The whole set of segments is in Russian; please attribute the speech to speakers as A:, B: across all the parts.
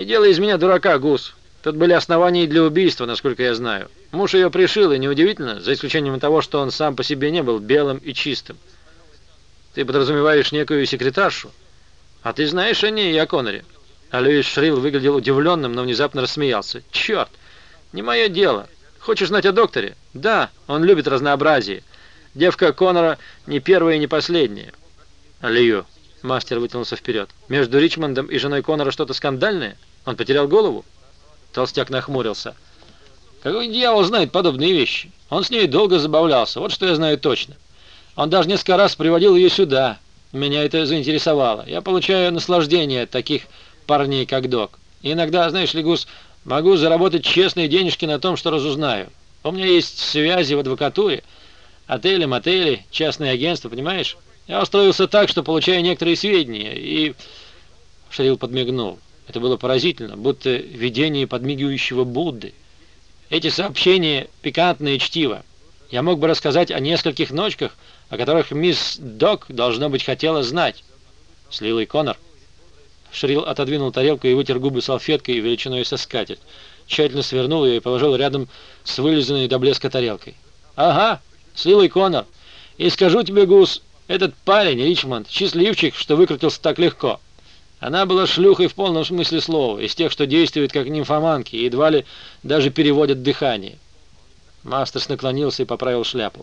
A: делай из меня дурака, Гус. Тут были основания для убийства, насколько я знаю. Муж ее пришил, и неудивительно, за исключением того, что он сам по себе не был белым и чистым. Ты подразумеваешь некую секретаршу? А ты знаешь о ней и о Коноре?» А Льюис Шрилл выглядел удивленным, но внезапно рассмеялся. «Черт! Не мое дело. Хочешь знать о докторе? Да, он любит разнообразие. Девка Конора не первая и не последняя». «Лью», — мастер вытянулся вперед, — «между Ричмондом и женой Конора что-то скандальное? Он потерял голову?» Толстяк нахмурился. «Какой дьявол знает подобные вещи? Он с ней долго забавлялся, вот что я знаю точно. Он даже несколько раз приводил ее сюда. Меня это заинтересовало. Я получаю наслаждение от таких парней, как Док. И иногда, знаешь ли, Гус, могу заработать честные денежки на том, что разузнаю. У меня есть связи в адвокатуре, отели, мотели, частные агентства, понимаешь? Я устроился так, что получаю некоторые сведения, и...» Шрилл подмигнул. Это было поразительно, будто видение подмигивающего Будды. «Эти сообщения пикантные чтиво. Я мог бы рассказать о нескольких ночках, о которых мисс Док, должно быть, хотела знать». «С Лилой Коннор?» Шрилл отодвинул тарелку и вытер губы салфеткой величиной со скатерть. Тщательно свернул ее и положил рядом с вылизанной до блеска тарелкой. «Ага, с Лилой Коннор. И скажу тебе, Гус, этот парень, Ричмонд, счастливчик, что выкрутился так легко. Она была шлюхой в полном смысле слова, из тех, что действуют как нимфоманки и едва ли даже переводят дыхание». Мастерс наклонился и поправил шляпу.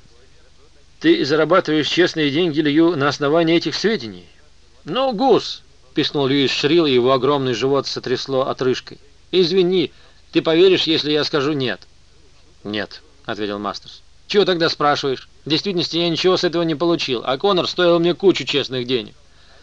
A: «Ты зарабатываешь честные деньги, Лью, на основании этих сведений?» «Ну, Гус!» — пискнул Льюис Шрилл, и его огромный живот сотрясло отрыжкой. «Извини, ты поверишь, если я скажу нет?» «Нет», — ответил Мастерс. «Чего тогда спрашиваешь? В действительности я ничего с этого не получил, а Коннор стоил мне кучу честных денег».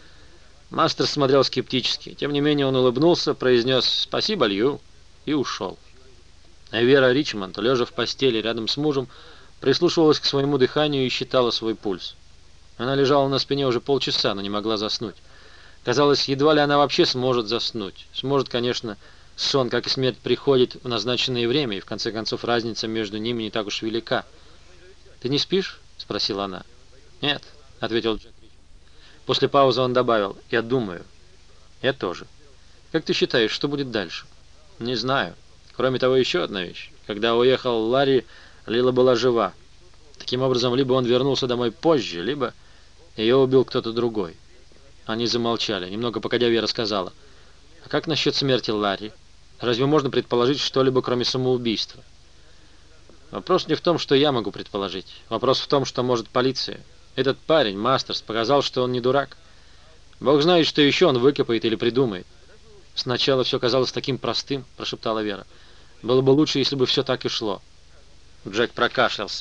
A: Мастерс смотрел скептически. Тем не менее он улыбнулся, произнес «Спасибо, Лью» и ушел. А Вера Ричмонд, лежа в постели рядом с мужем, прислушивалась к своему дыханию и считала свой пульс. Она лежала на спине уже полчаса, но не могла заснуть. Казалось, едва ли она вообще сможет заснуть. Сможет, конечно, сон, как и смерть, приходит в назначенное время, и в конце концов разница между ними не так уж велика. «Ты не спишь?» — спросила она. «Нет», — ответил Джек. После паузы он добавил: «Я думаю». «Я тоже». «Как ты считаешь, что будет дальше?» «Не знаю. Кроме того, еще одна вещь. Когда уехал Ларри, Лила была жива. Таким образом, либо он вернулся домой позже, либо ее убил кто-то другой». Они замолчали. Немного погодя, Вера сказала: «А как насчет смерти Ларри? Разве можно предположить что-либо, кроме самоубийства?» «Вопрос не в том, что я могу предположить. Вопрос в том, что может полиция. Этот парень, Мастерс, показал, что он не дурак. Бог знает, что еще он выкопает или придумает». «Сначала все казалось таким простым», — прошептала Вера. «Было бы лучше, если бы все так и шло». Джек прокашлялся.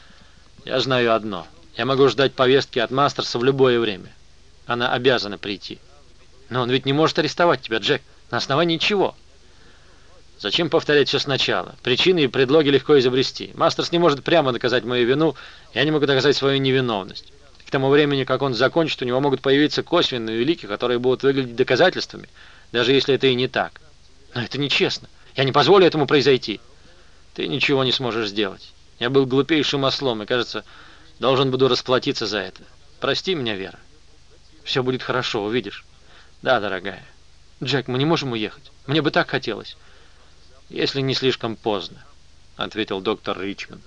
A: «Я знаю одно. Я могу ждать повестки от Мастерса в любое время. Она обязана прийти». «Но он ведь не может арестовать тебя, Джек. На основании чего?» «Зачем повторять все сначала? Причины и предлоги легко изобрести. Мастерс не может прямо доказать мою вину, я не могу доказать свою невиновность. К тому времени, как он закончит, у него могут появиться косвенные улики, которые будут выглядеть доказательствами, даже если это и не так. Но это нечестно. Я не позволю этому произойти». «Ты ничего не сможешь сделать. Я был глупейшим ослом и, кажется, должен буду расплатиться за это. Прости меня, Вера». «Все будет хорошо, увидишь». «Да, дорогая». «Джек, мы не можем уехать. Мне бы так хотелось». «Если не слишком поздно», — ответил доктор Ричмонд.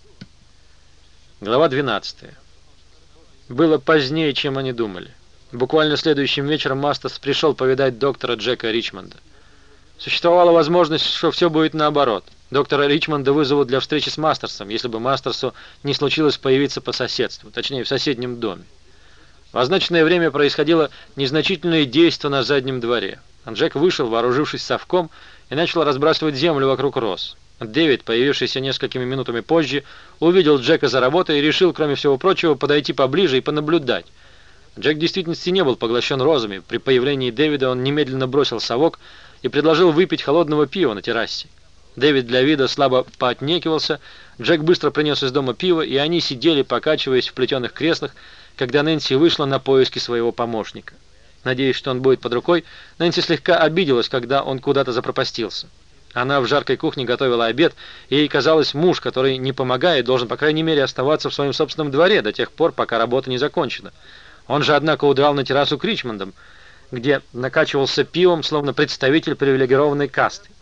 A: Глава 12. Было позднее, чем они думали. Буквально следующим вечером Мастерс пришел повидать доктора Джека Ричмонда. Существовала возможность, что все будет наоборот. Доктора Ричмонда вызовут для встречи с Мастерсом, если бы Мастерсу не случилось появиться по соседству, точнее в соседнем доме. В означенное время происходило незначительное действо на заднем дворе. Джек вышел, вооружившись совком, и начал разбрасывать землю вокруг роз. Дэвид, появившийся несколькими минутами позже, увидел Джека за работой и решил, кроме всего прочего, подойти поближе и понаблюдать. Джек в действительности не был поглощен розами. При появлении Дэвида он немедленно бросил совок и предложил выпить холодного пива на террасе. Дэвид для вида слабо поотнекивался. Джек быстро принес из дома пиво, и они сидели, покачиваясь в плетеных креслах, когда Нэнси вышла на поиски своего помощника. Надеясь, что он будет под рукой, Нэнси слегка обиделась, когда он куда-то запропастился. Она в жаркой кухне готовила обед, и ей казалось, муж, который не помогает, должен, по крайней мере, оставаться в своем собственном дворе до тех пор, пока работа не закончена. Он же, однако, удрал на террасу к Ричмондам. где накачивался пивом, словно представитель привилегированной касты.